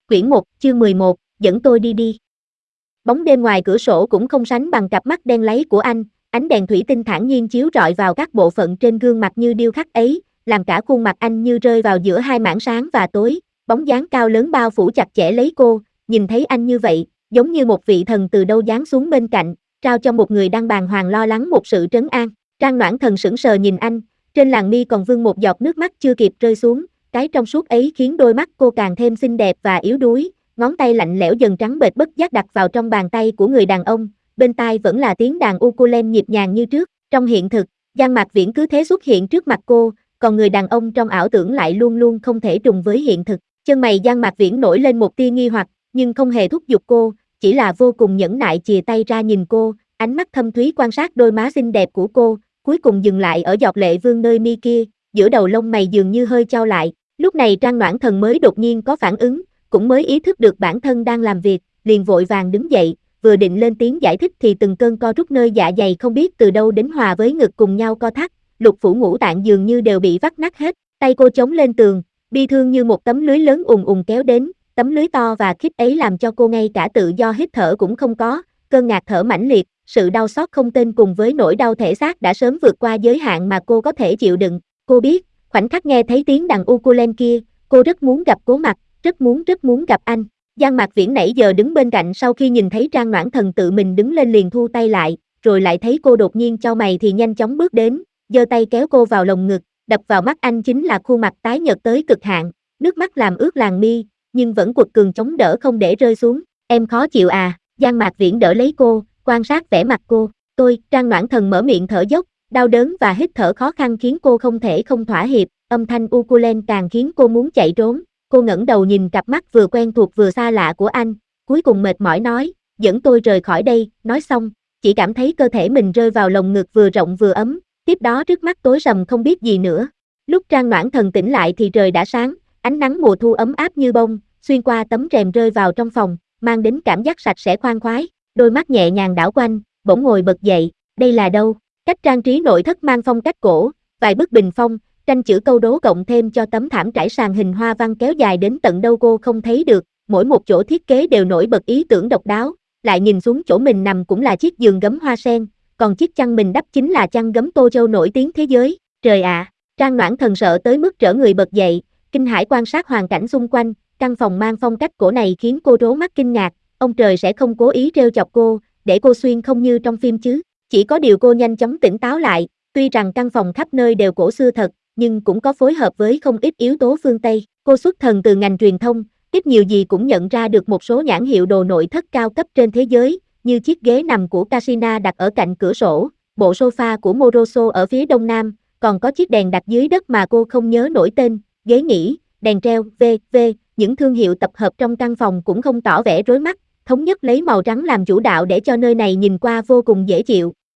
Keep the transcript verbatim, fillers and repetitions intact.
Quyển một, chương mười một, dẫn tôi đi đi. Bóng đêm ngoài cửa sổ cũng không sánh bằng cặp mắt đen láy của anh, ánh đèn thủy tinh thản nhiên chiếu rọi vào các bộ phận trên gương mặt như điêu khắc ấy, làm cả khuôn mặt anh như rơi vào giữa hai mảng sáng và tối, bóng dáng cao lớn bao phủ chặt chẽ lấy cô, nhìn thấy anh như vậy, giống như một vị thần từ đâu giáng xuống bên cạnh, trao cho một người đang bàng hoàng lo lắng một sự trấn an. Trang Noãn Thần sững sờ nhìn anh, trên làn mi còn vương một giọt nước mắt chưa kịp rơi xuống, cái trong suốt ấy khiến đôi mắt cô càng thêm xinh đẹp và yếu đuối. Ngón tay lạnh lẽo dần trắng bệch bất giác đặt vào trong bàn tay của người đàn ông, bên tai vẫn là tiếng đàn ukulele nhịp nhàng như trước. Trong hiện thực, Giang Mạc Viễn cứ thế xuất hiện trước mặt cô, còn người đàn ông trong ảo tưởng lại luôn luôn không thể trùng với hiện thực. Chân mày Giang Mạc Viễn nổi lên một tia nghi hoặc, nhưng không hề thúc giục cô, chỉ là vô cùng nhẫn nại chìa tay ra nhìn cô, ánh mắt thâm thúy quan sát đôi má xinh đẹp của cô, cuối cùng dừng lại ở giọt lệ vương nơi mi kia, giữa đầu lông mày dường như hơi chau lại. Lúc này Trang Noãn Thần mới đột nhiên có phản ứng, cũng mới ý thức được bản thân đang làm việc, liền vội vàng đứng dậy, vừa định lên tiếng giải thích thì từng cơn co rút nơi dạ dày không biết từ đâu đến hòa với ngực cùng nhau co thắt, lục phủ ngũ tạng dường như đều bị vắt nát hết, tay cô chống lên tường, bi thương như một tấm lưới lớn ùn ùn kéo đến, tấm lưới to và khít ấy làm cho cô ngay cả tự do hít thở cũng không có, cơn ngạt thở mãnh liệt, sự đau xót không tên cùng với nỗi đau thể xác đã sớm vượt qua giới hạn mà cô có thể chịu đựng. Cô biết, khoảnh khắc nghe thấy tiếng đàn ukulele kia, cô rất muốn gặp Cố Mặc, rất muốn rất muốn gặp anh. Giang Mạc Viễn nãy giờ đứng bên cạnh sau khi nhìn thấy Trang Noãn Thần tự mình đứng lên liền thu tay lại, rồi lại thấy cô đột nhiên chau mày thì nhanh chóng bước đến, giơ tay kéo cô vào lồng ngực, đập vào mắt anh chính là khuôn mặt tái nhợt tới cực hạn, nước mắt làm ướt làn mi, nhưng vẫn quật cường chống đỡ không để rơi xuống. Em khó chịu à? Giang Mạc Viễn đỡ lấy cô, quan sát vẻ mặt cô. Tôi, Trang Noãn Thần mở miệng thở dốc, đau đớn và hít thở khó khăn khiến cô không thể không thỏa hiệp, âm thanh ukulele càng khiến cô muốn chạy trốn. Cô ngẩng đầu nhìn cặp mắt vừa quen thuộc vừa xa lạ của anh, cuối cùng mệt mỏi nói, dẫn tôi rời khỏi đây. Nói xong, chỉ cảm thấy cơ thể mình rơi vào lồng ngực vừa rộng vừa ấm, tiếp đó trước mắt tối sầm không biết gì nữa. Lúc Trang Noãn Thần tỉnh lại thì trời đã sáng, ánh nắng mùa thu ấm áp như bông, xuyên qua tấm rèm rơi vào trong phòng, mang đến cảm giác sạch sẽ khoan khoái, đôi mắt nhẹ nhàng đảo quanh, bỗng ngồi bật dậy, đây là đâu? Cách trang trí nội thất mang phong cách cổ, vài bức bình phong, tranh chữ câu đố cộng thêm cho tấm thảm trải sàn hình hoa văn kéo dài đến tận đâu cô không thấy được, mỗi một chỗ thiết kế đều nổi bật ý tưởng độc đáo, lại nhìn xuống chỗ mình nằm cũng là chiếc giường gấm hoa sen, còn chiếc chăn mình đắp chính là chăn gấm Tô Châu nổi tiếng thế giới. Trời ạ, à, Trang Noãn Thần sợ tới mức trở người bật dậy, kinh hãi quan sát hoàn cảnh xung quanh, căn phòng mang phong cách cổ này khiến cô trố mắt kinh ngạc, ông trời sẽ không cố ý trêu chọc cô, để cô xuyên không như trong phim chứ. Chỉ có điều cô nhanh chóng tỉnh táo lại, tuy rằng căn phòng khắp nơi đều cổ xưa thật, nhưng cũng có phối hợp với không ít yếu tố phương Tây. Cô xuất thần từ ngành truyền thông, ít nhiều gì cũng nhận ra được một số nhãn hiệu đồ nội thất cao cấp trên thế giới, như chiếc ghế nằm của Casina đặt ở cạnh cửa sổ, bộ sofa của Moroso ở phía đông nam, còn có chiếc đèn đặt dưới đất mà cô không nhớ nổi tên, ghế nghỉ, đèn treo, vân vân. Những thương hiệu tập hợp trong căn phòng cũng không tỏ vẻ rối mắt, thống nhất lấy màu trắng làm chủ đạo để cho nơi này nhìn qua vô cùng dễ chịu.